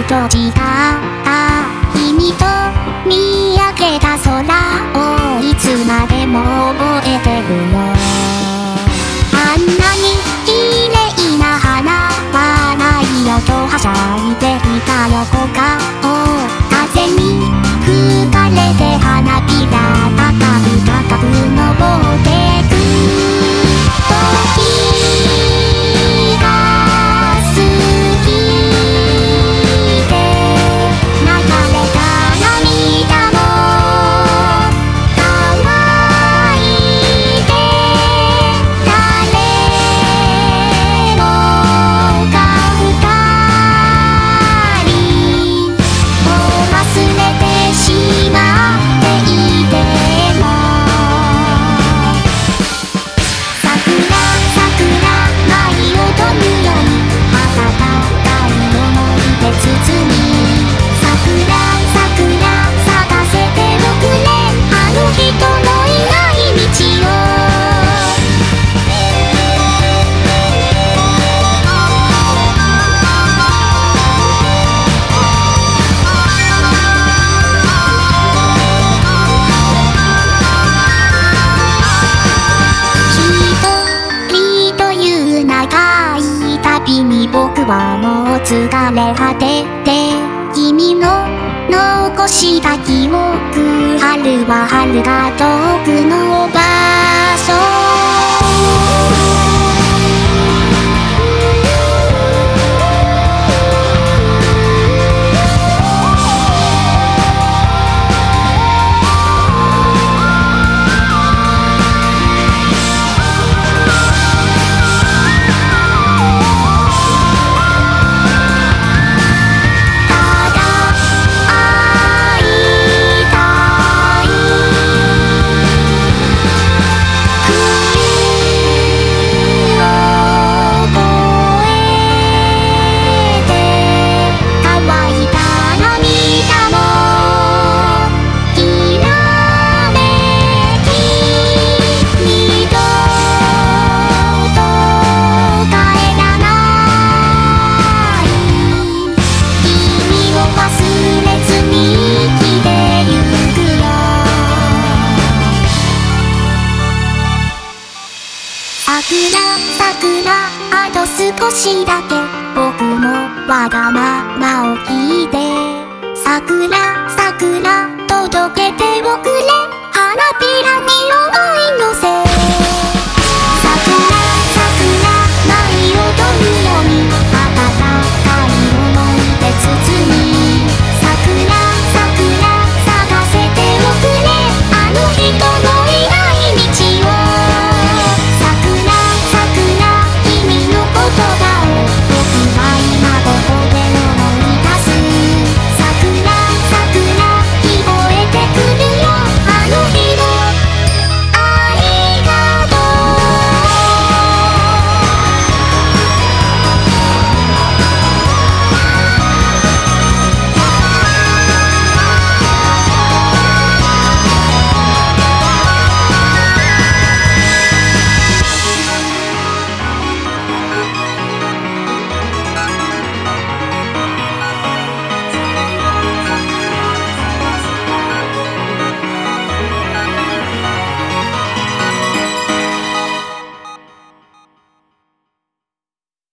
閉じた君と見上げた空をいつまでも覚えてるよ。あんなに綺麗な花はないよとはしゃいでいた横顔、風に吹かれて花びら高く登ってく時が過ぎて流れた涙も乾いて誰もが二人を忘れてしまっていても舞い踊るように温かい想いで包み桜咲かせておくれあの人のいない道を長い旅に僕はもう疲れ果てて君の残した記憶春は春が遠くの場所桜あと少しだけ僕のわがままを聞いて桜届けておくれ花びらに思い乗せ